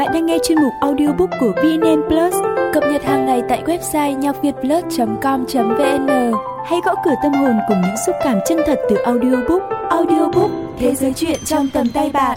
Bạn đang nghe chuyên mục audiobook của VNN Plus, cập nhật hàng ngày tại website nhacvietplus.com.vn. Hãy gõ cửa tâm hồn cùng những xúc cảm chân thật từ audiobook. Audiobook, thế giới truyện trong tầm tay bạn.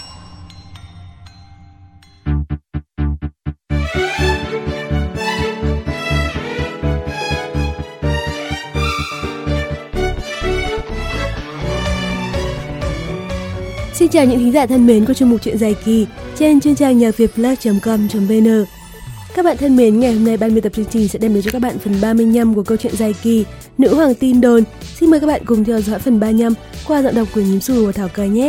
Xin chào những thính giả thân mến của chuyên mục truyện dài kỳ trên chuyên trang nhacvietplus.com.vn. Các bạn thân mến, ngày hôm nay ban biên tập chương trình sẽ đem đến cho các bạn phần 35 của câu chuyện dài kỳ Nữ Hoàng Tin Đồn. Xin mời các bạn cùng theo dõi phần 35 qua giọng đọc của Nhím Xù và Thảo Cờ nhé.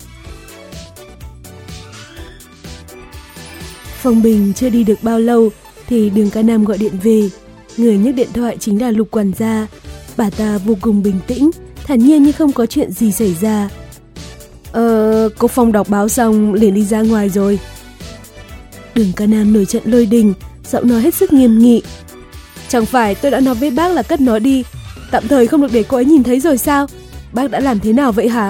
Phong Bình chưa đi được bao lâu thì Đường Ca Nam gọi điện về. Người nhấc điện thoại chính là Lục quản gia. Bà ta vô cùng bình tĩnh, thản nhiên như không có chuyện gì xảy ra. Cô Phong đọc báo xong liền đi ra ngoài rồi. Đường Ca Nam nổi trận lôi đình, giọng nói hết sức nghiêm nghị. Chẳng phải tôi đã nói với bác là cất nó đi, tạm thời không được để cô ấy nhìn thấy rồi sao? Bác đã làm thế nào vậy hả?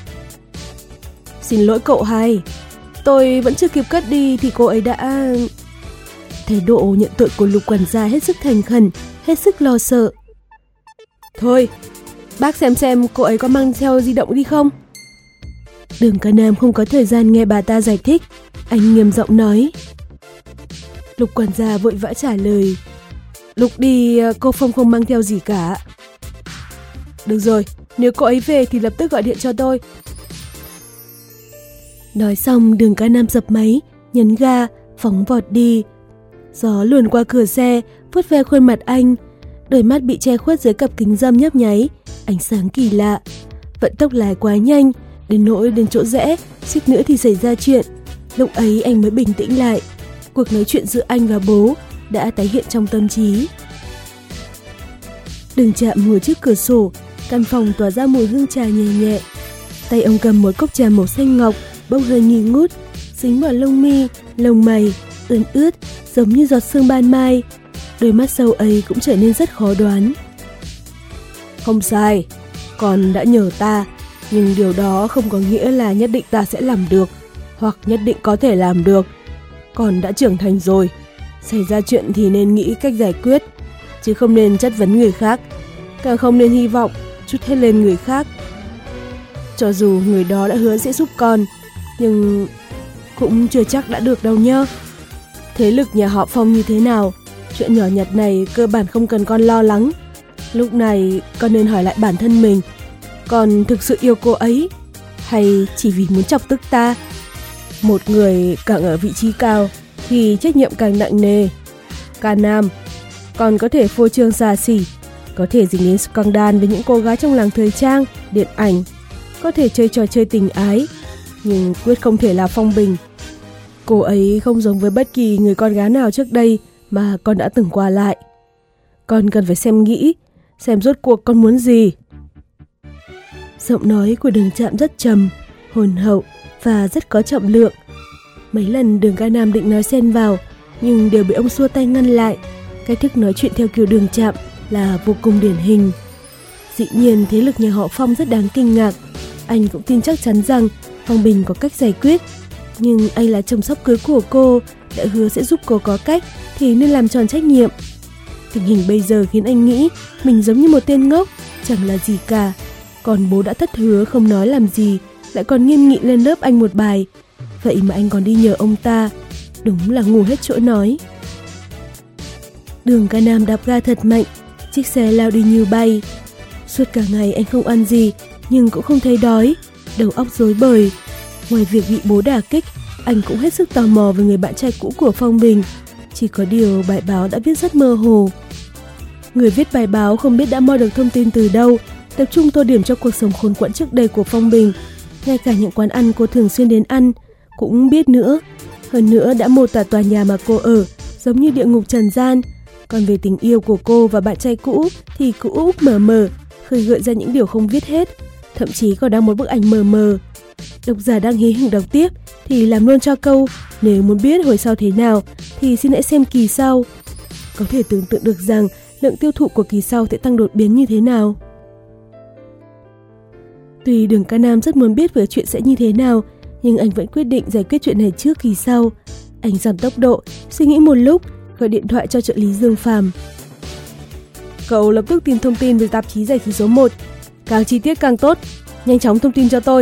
Xin lỗi cậu hai, tôi vẫn chưa kịp cất đi thì cô ấy đã... Thái độ nhận tội của Lục quản gia hết sức thành khẩn, hết sức lo sợ. Thôi, bác xem cô ấy có mang theo di động đi không? Đường Ca Nam không có thời gian nghe bà ta giải thích. Anh nghiêm giọng nói. Lục quản gia vội vã trả lời. Lục đi, cô Phong không mang theo gì cả. Được rồi, nếu cô ấy về thì lập tức gọi điện cho tôi. Nói xong, Đường Ca Nam dập máy, nhấn ga, phóng vọt đi. Gió luồn qua cửa xe, vuốt ve khuôn mặt anh. Đôi mắt bị che khuất dưới cặp kính râm nhấp nháy, ánh sáng kỳ lạ. Vận tốc lái quá nhanh, đến nỗi đến chỗ rẽ, suýt nữa thì xảy ra chuyện. Lúc ấy anh mới bình tĩnh lại. Cuộc nói chuyện giữa anh và bố đã tái hiện trong tâm trí. Đường Trạm ngồi trước cửa sổ, căn phòng tỏa ra mùi hương trà nhẹ nhẹ. Tay ông cầm một cốc trà màu xanh ngọc, bốc hơi nghi ngút, dính vào lông mi, lông mày, ươn ướt, giống như giọt sương ban mai. Đôi mắt sâu ấy cũng trở nên rất khó đoán. Không sai, con đã nhờ ta, nhưng điều đó không có nghĩa là nhất định ta sẽ làm được, hoặc nhất định có thể làm được. Con đã trưởng thành rồi, xảy ra chuyện thì nên nghĩ cách giải quyết, chứ không nên chất vấn người khác, càng không nên hy vọng trút hết lên người khác. Cho dù người đó đã hứa sẽ giúp con, nhưng cũng chưa chắc đã được đâu nhá. Thế lực nhà họ Phong như thế nào, chuyện nhỏ nhặt này cơ bản không cần con lo lắng. Lúc này con nên hỏi lại bản thân mình, con thực sự yêu cô ấy, hay chỉ vì muốn chọc tức ta? Một người càng ở vị trí cao thì trách nhiệm càng nặng nề. Ca Nam, con có thể phô trương xa xỉ, có thể dính đến scandal với những cô gái trong làng thời trang, điện ảnh, có thể chơi trò chơi tình ái, nhưng quyết không thể là Phong Bình. Cô ấy không giống với bất kỳ người con gái nào trước đây mà con đã từng qua lại. Con cần phải xem nghĩ, xem rốt cuộc con muốn gì. Giọng nói của Đường Trạm rất trầm, hồn hậu và rất có trọng lượng. Mấy lần Đường Ca Nam định nói xen vào, nhưng đều bị ông xua tay ngăn lại. Cách thức nói chuyện theo kiểu Đường Trạm là vô cùng điển hình. Dĩ nhiên thế lực nhà họ Phong rất đáng kinh ngạc. Anh cũng tin chắc chắn rằng Phong Bình có cách giải quyết. Nhưng anh là chồng sắp cưới của cô, đã hứa sẽ giúp cô có cách thì nên làm tròn trách nhiệm. Tình hình bây giờ khiến anh nghĩ mình giống như một tên ngốc, chẳng là gì cả. Còn bố đã thất hứa không nói làm gì, lại còn nghiêm nghị lên lớp anh một bài. Vậy mà anh còn đi nhờ ông ta, đúng là ngu hết chỗ nói. Đường Ca Nam đạp ga thật mạnh, chiếc xe lao đi như bay. Suốt cả ngày anh không ăn gì, nhưng cũng không thấy đói, đầu óc rối bời. Ngoài việc bị bố đả kích, anh cũng hết sức tò mò về người bạn trai cũ của Phong Bình. Chỉ có điều bài báo đã viết rất mơ hồ. Người viết bài báo không biết đã moi được thông tin từ đâu, tập trung tô điểm cho cuộc sống khốn quẫn trước đây của Phong Bình. Ngay cả những quán ăn cô thường xuyên đến ăn cũng biết nữa. Hơn nữa đã mô tả tòa nhà mà cô ở giống như địa ngục trần gian. Còn về tình yêu của cô và bạn trai cũ thì cứ úp mờ mờ, khơi gợi ra những điều không viết hết. Thậm chí còn đang một bức ảnh mờ mờ. Độc giả đang hí hửng đọc tiếp thì làm luôn cho câu nếu muốn biết hồi sau thế nào thì xin hãy xem kỳ sau. Có thể tưởng tượng được rằng lượng tiêu thụ của kỳ sau sẽ tăng đột biến như thế nào. Tuy Đường Ca Nam rất muốn biết về chuyện sẽ như thế nào, nhưng anh vẫn quyết định giải quyết chuyện này trước kỳ sau. Anh giảm tốc độ, suy nghĩ một lúc, gọi điện thoại cho trợ lý Dương Phàm. Cậu lập tức tìm thông tin về tạp chí giải trí số 1. Càng chi tiết càng tốt, nhanh chóng thông tin cho tôi.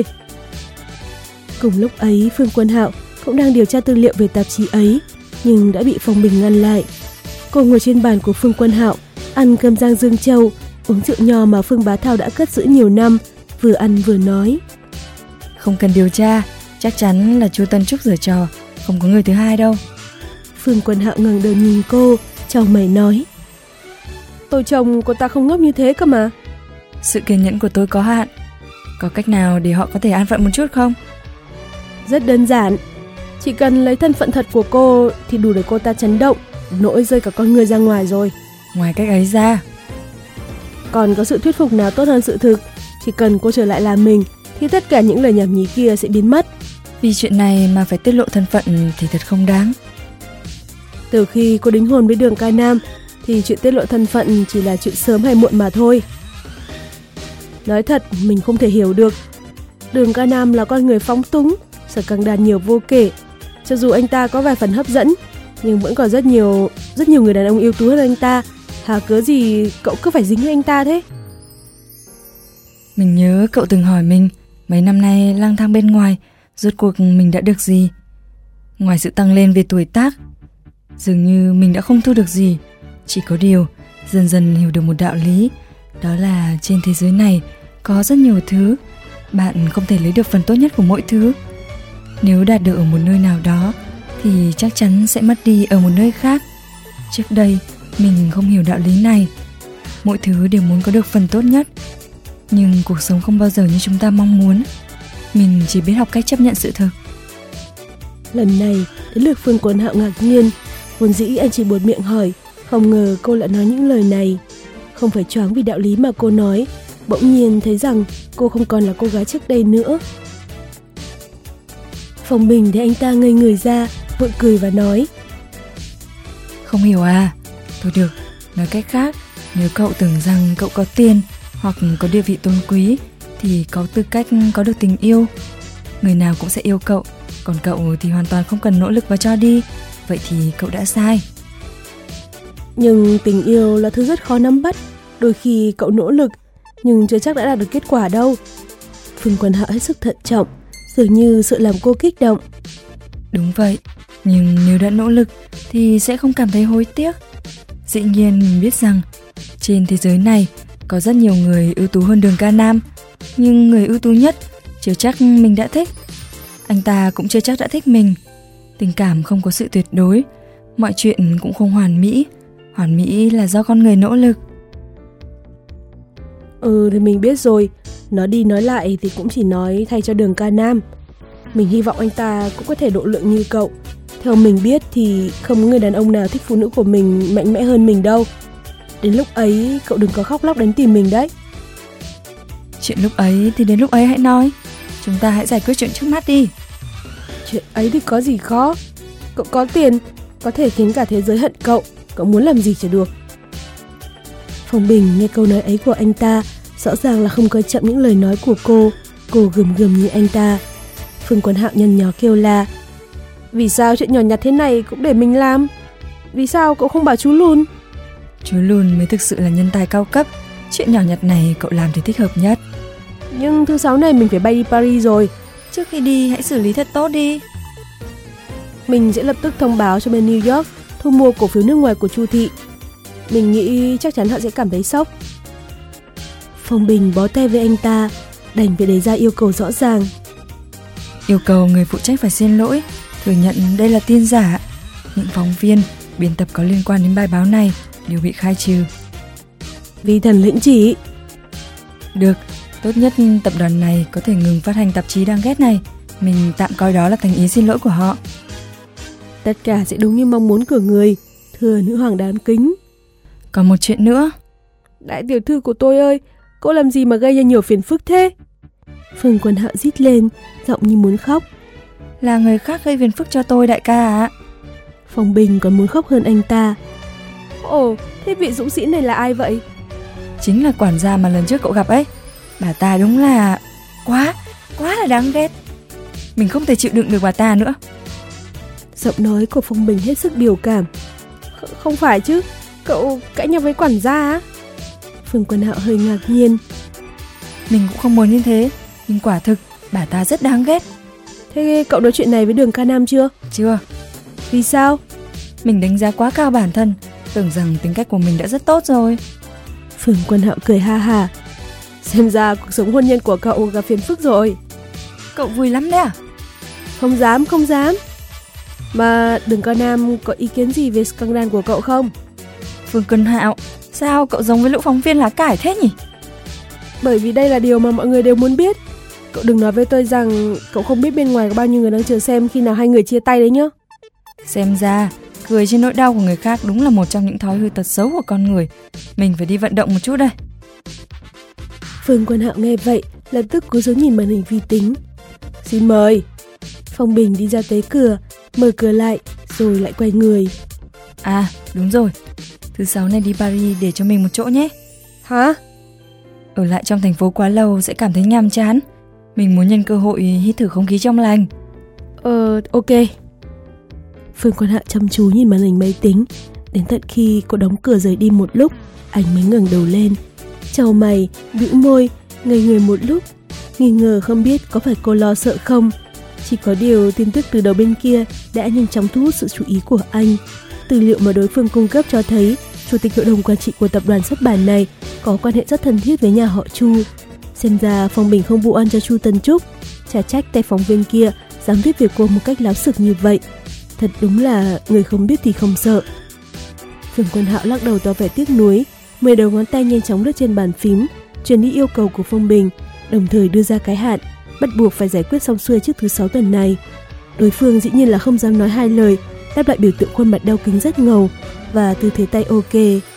Cùng lúc ấy, Phương Quân Hạo cũng đang điều tra tư liệu về tạp chí ấy, nhưng đã bị Phong Bình ngăn lại. Cô ngồi trên bàn của Phương Quân Hạo, ăn cơm rang Dương Châu, uống rượu nho mà Phương Bá Thao đã cất giữ nhiều năm, vừa ăn vừa nói. Không cần điều tra, chắc chắn là Chu Tân Trúc giở trò, không có người thứ hai đâu. Phương Quân Hạo ngẩng đầu nhìn cô, chau mày nói. Tôi chồng cô ta không ngốc như thế cơ mà. Sự kiên nhẫn của tôi có hạn. Có cách nào để họ có thể an phận một chút không? Rất đơn giản. Chỉ cần lấy thân phận thật của cô thì đủ để cô ta chấn động, nỗi rơi cả con người ra ngoài rồi. Ngoài cách ấy ra, còn có sự thuyết phục nào tốt hơn sự thực? Chỉ cần cô trở lại làm mình thì tất cả những lời nhảm nhí kia sẽ biến mất. Vì chuyện này mà phải tiết lộ thân phận thì thật không đáng. Từ khi cô đính hôn với Đường Ca Nam thì chuyện tiết lộ thân phận chỉ là chuyện sớm hay muộn mà thôi. Nói thật, mình không thể hiểu được. Đường Ca Nam là con người phóng túng, sở căng đàn nhiều vô kể. Cho dù anh ta có vài phần hấp dẫn, nhưng vẫn còn rất nhiều người đàn ông ưu tú hơn anh ta. Hà cớ gì cậu cứ phải dính với anh ta thế? Mình nhớ cậu từng hỏi mình, mấy năm nay lang thang bên ngoài, rốt cuộc mình đã được gì? Ngoài sự tăng lên về tuổi tác, dường như mình đã không thu được gì. Chỉ có điều, dần dần hiểu được một đạo lý, đó là trên thế giới này có rất nhiều thứ, bạn không thể lấy được phần tốt nhất của mỗi thứ. Nếu đạt được ở một nơi nào đó thì chắc chắn sẽ mất đi ở một nơi khác. Trước đây mình không hiểu đạo lý này. Mỗi thứ đều muốn có được phần tốt nhất, nhưng cuộc sống không bao giờ như chúng ta mong muốn. Mình chỉ biết học cách chấp nhận sự thực. Lần này đến lượt Phương Quân Hạo ngạc nhiên. Vốn dĩ anh chỉ buột miệng hỏi, không ngờ cô lại nói những lời này. Không phải choáng vì đạo lý mà cô nói, bỗng nhiên thấy rằng cô không còn là cô gái trước đây nữa. Phong Bình thấy anh ta ngây người ra, vội cười và nói. Không hiểu à? Thôi được, nói cách khác, nếu cậu tưởng rằng cậu có tiền hoặc có địa vị tôn quý thì có tư cách có được tình yêu. Người nào cũng sẽ yêu cậu, còn cậu thì hoàn toàn không cần nỗ lực và cho đi. Vậy thì cậu đã sai. Nhưng tình yêu là thứ rất khó nắm bắt. Đôi khi cậu nỗ lực nhưng chưa chắc đã đạt được kết quả đâu. Phương Quân Hạo hết sức thận trọng, dường như sợ làm cô kích động. Đúng vậy, nhưng nếu đã nỗ lực thì sẽ không cảm thấy hối tiếc. Dĩ nhiên mình biết rằng trên thế giới này có rất nhiều người ưu tú hơn Đường Ca Nam, nhưng người ưu tú nhất chưa chắc mình đã thích. Anh ta cũng chưa chắc đã thích mình. Tình cảm không có sự tuyệt đối, mọi chuyện cũng không hoàn mỹ. Hoàn mỹ là do con người nỗ lực. Thì mình biết rồi. Nói đi nói lại thì cũng chỉ nói thay cho Đường Ca Nam. Mình hy vọng anh ta cũng có thể độ lượng như cậu. Theo mình biết thì không có người đàn ông nào thích phụ nữ của mình mạnh mẽ hơn mình đâu. Đến lúc ấy cậu đừng có khóc lóc đến tìm mình đấy. Chuyện lúc ấy thì đến lúc ấy hãy nói. Chúng ta hãy giải quyết chuyện trước mắt đi. Chuyện ấy thì có gì khó. Cậu có tiền, có thể khiến cả thế giới hận cậu. Cậu muốn làm gì chỉ được. Phong Bình nghe câu nói ấy của anh ta, rõ ràng là không coi trọng những lời nói của cô. Cô gườm gườm như anh ta. Phương Quân Hạo nhăn nhó kêu la. Vì sao chuyện nhỏ nhặt thế này cũng để mình làm? Vì sao cậu không bảo chú Lùn? Chú Lùn mới thực sự là nhân tài cao cấp. Chuyện nhỏ nhặt này cậu làm thì thích hợp nhất. Nhưng thứ 6 này mình phải bay đi Paris rồi. Trước khi đi hãy xử lý thật tốt đi. Mình sẽ lập tức thông báo cho bên New York thu mua cổ phiếu nước ngoài của Chu Thị. Mình nghĩ chắc chắn họ sẽ cảm thấy sốc. Phong Bình bó tay với anh ta, đành phải đề ra yêu cầu rõ ràng. Yêu cầu người phụ trách phải xin lỗi, thừa nhận đây là tin giả. Những phóng viên, biên tập có liên quan đến bài báo này đều bị khai trừ. Vi thần lĩnh chỉ. Được, tốt nhất tập đoàn này có thể ngừng phát hành tạp chí đáng ghét này. Mình tạm coi đó là thành ý xin lỗi của họ. Tất cả sẽ đúng như mong muốn của người, thưa nữ hoàng đáng kính. Còn một chuyện nữa. Đại tiểu thư của tôi ơi, cô làm gì mà gây ra nhiều phiền phức thế? Phương Quân Hạo rít lên, giọng như muốn khóc. Là người khác gây phiền phức cho tôi đại ca ạ. Phong Bình còn muốn khóc hơn anh ta. Ồ, thế vị dũng sĩ này là ai vậy? Chính là quản gia mà lần trước cậu gặp ấy. Bà ta đúng là quá là đáng ghét. Mình không thể chịu đựng được bà ta nữa. Giọng nói của Phong Bình hết sức biểu cảm. Không phải chứ, cậu cãi nhau với quản gia á? Phương Quân Hạo hơi ngạc nhiên. Mình cũng không muốn như thế, nhưng quả thực bà ta rất đáng ghét. Thế cậu nói chuyện này với Đường Ca Nam chưa? Chưa. Vì sao? Mình đánh giá quá cao bản thân, tưởng rằng tính cách của mình đã rất tốt rồi. Phương Quân Hạo cười ha ha. Xem ra cuộc sống hôn nhân của cậu gặp phiền phức rồi. Cậu vui lắm đấy à? Không dám. Mà Đường Ca Nam có ý kiến gì về scandal của cậu không? Phương Quân Hạo, sao cậu giống với lũ phóng viên lá cải thế nhỉ? Bởi vì đây là điều mà mọi người đều muốn biết. Cậu đừng nói với tôi rằng cậu không biết bên ngoài có bao nhiêu người đang chờ xem khi nào hai người chia tay đấy nhá. Xem ra, cười trên nỗi đau của người khác đúng là một trong những thói hư tật xấu của con người. Mình phải đi vận động một chút đây. Phương Quân Hạo nghe vậy, lập tức cúi xuống nhìn màn hình vi tính. Xin mời. Phong Bình đi ra tới cửa, mở cửa lại, rồi lại quay người. À, đúng rồi. Thứ 6 này đi Paris để cho mình một chỗ nhé. Hả? Ở lại trong thành phố quá lâu sẽ cảm thấy nhàm chán. Mình muốn nhân cơ hội hít thử không khí trong lành. Ok. Phương Quân Hạo chăm chú nhìn màn hình máy tính. Đến tận khi cô đóng cửa rời đi một lúc, anh mới ngẩng đầu lên, chau mày, bĩu môi, ngây người một lúc, nghi ngờ không biết có phải cô lo sợ không. Chỉ có điều tin tức từ đầu bên kia đã nhanh chóng thu hút sự chú ý của anh. Tư liệu mà đối phương cung cấp cho thấy chủ tịch hội đồng quản trị của tập đoàn xuất bản này có quan hệ rất thân thiết với nhà họ Chu. Xem ra Phong Bình không vụ oan cho Chu Tân Trúc, chả trách tay phóng viên kia dám viết về cô một cách láo xực như vậy. Thật đúng là người không biết thì không sợ. Phương Quân Hạo lắc đầu tỏ vẻ tiếc nuối, 10 đầu ngón tay nhanh chóng lướt trên bàn phím, truyền đi yêu cầu của Phong Bình, đồng thời đưa ra cái hạn bắt buộc phải giải quyết xong xuôi trước thứ 6 tuần này. Đối phương dĩ nhiên là không dám nói hai lời, đáp lại biểu tượng khuôn mặt đeo kính rất ngầu và tư thế tay ok.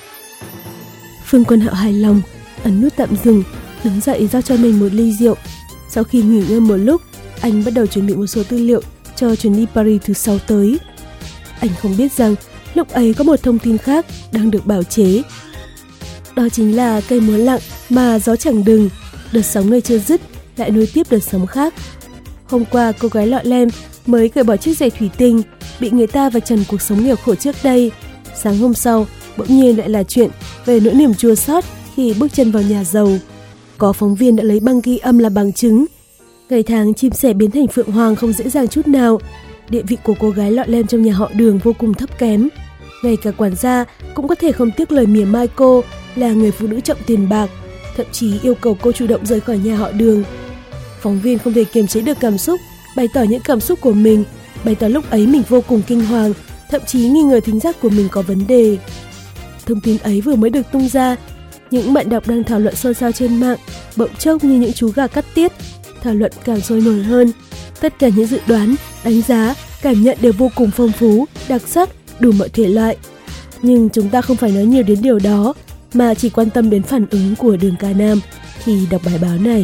Phương Quân Hạo hài lòng, ấn nút tạm dừng, đứng dậy giao cho mình một ly rượu. Sau khi nghỉ ngơi một lúc, anh bắt đầu chuẩn bị một số tư liệu cho chuyến đi Paris thứ 6 tới. Anh không biết rằng lúc ấy có một thông tin khác đang được bào chế. Đó chính là cây múa lặng mà gió chẳng đừng, đợt sóng này chưa dứt lại nối tiếp đợt sóng khác. Hôm qua cô gái lọ lem mới cởi bỏ chiếc giày thủy tinh bị người ta vạch trần cuộc sống nghèo khổ trước đây. Sáng hôm sau bỗng nhiên lại là chuyện về nỗi niềm chua xót khi bước chân vào nhà giàu. Có phóng viên đã lấy băng ghi âm làm bằng chứng. Ngày tháng chim sẻ biến thành phượng hoàng không dễ dàng chút nào. Địa vị của cô gái lọ lem trong nhà họ Đường vô cùng thấp kém. Ngay cả quản gia cũng có thể không tiếc lời mỉa mai cô là người phụ nữ trọng tiền bạc, thậm chí yêu cầu cô chủ động rời khỏi nhà họ Đường. Phóng viên không thể kiềm chế được cảm xúc, bày tỏ những cảm xúc của mình, bày tỏ lúc ấy mình vô cùng kinh hoàng, thậm chí nghi ngờ thính giác của mình có vấn đề. Thông tin ấy vừa mới được tung ra, những bạn đọc đang thảo luận xôn xao trên mạng, bỗng chốc như những chú gà cắt tiết, thảo luận càng sôi nổi hơn. Tất cả những dự đoán, đánh giá, cảm nhận đều vô cùng phong phú, đặc sắc, đủ mọi thể loại. Nhưng chúng ta không phải nói nhiều đến điều đó, mà chỉ quan tâm đến phản ứng của Đường Ca Nam khi đọc bài báo này.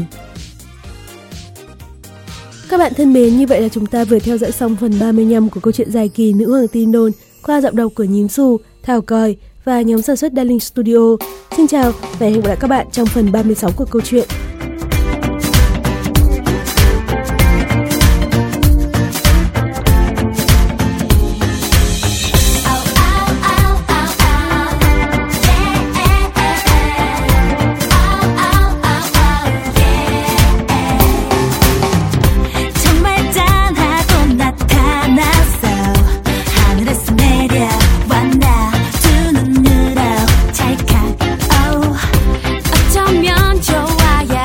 Các bạn thân mến, như vậy là chúng ta vừa theo dõi xong phần 35 của câu chuyện dài kỳ Nữ Hoàng Tin Đồn qua giọng đọc của Nhím Xù, Thảo Còi và nhóm sản xuất Darling Studio. Xin chào và hẹn gặp lại các bạn trong phần 36 của câu chuyện. 어쩌면 좋아야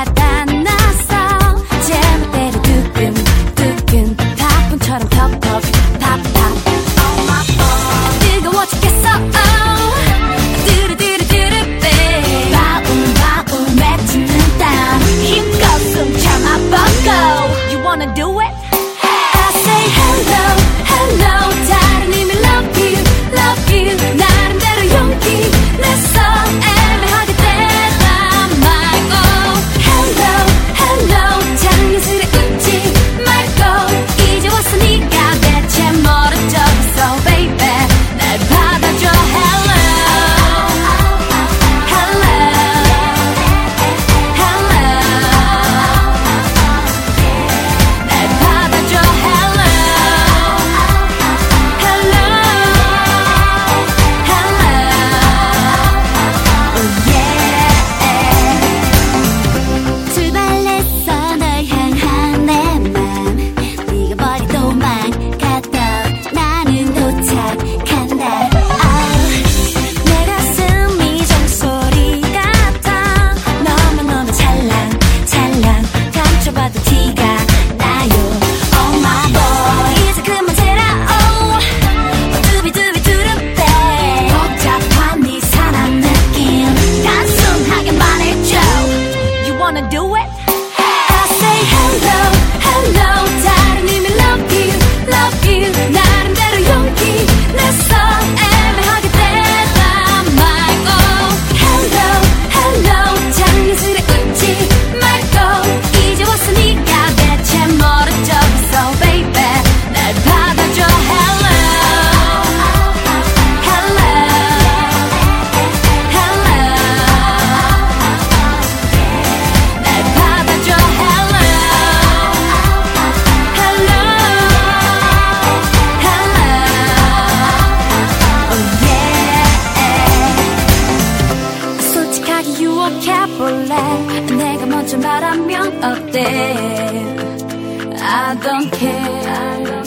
시작해볼래. 내가 먼저 말하면 어때? I don't care.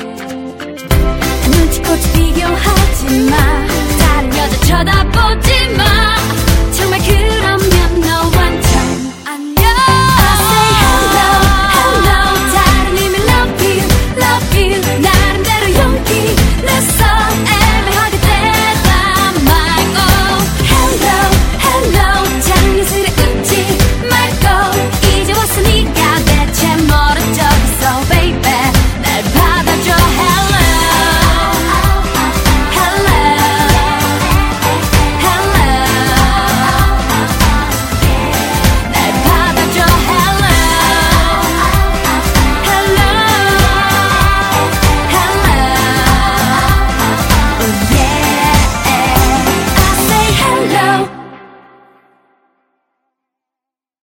눈치껏 비교하지 마. 다른 여자 쳐다보지 마. 정말 그러면 너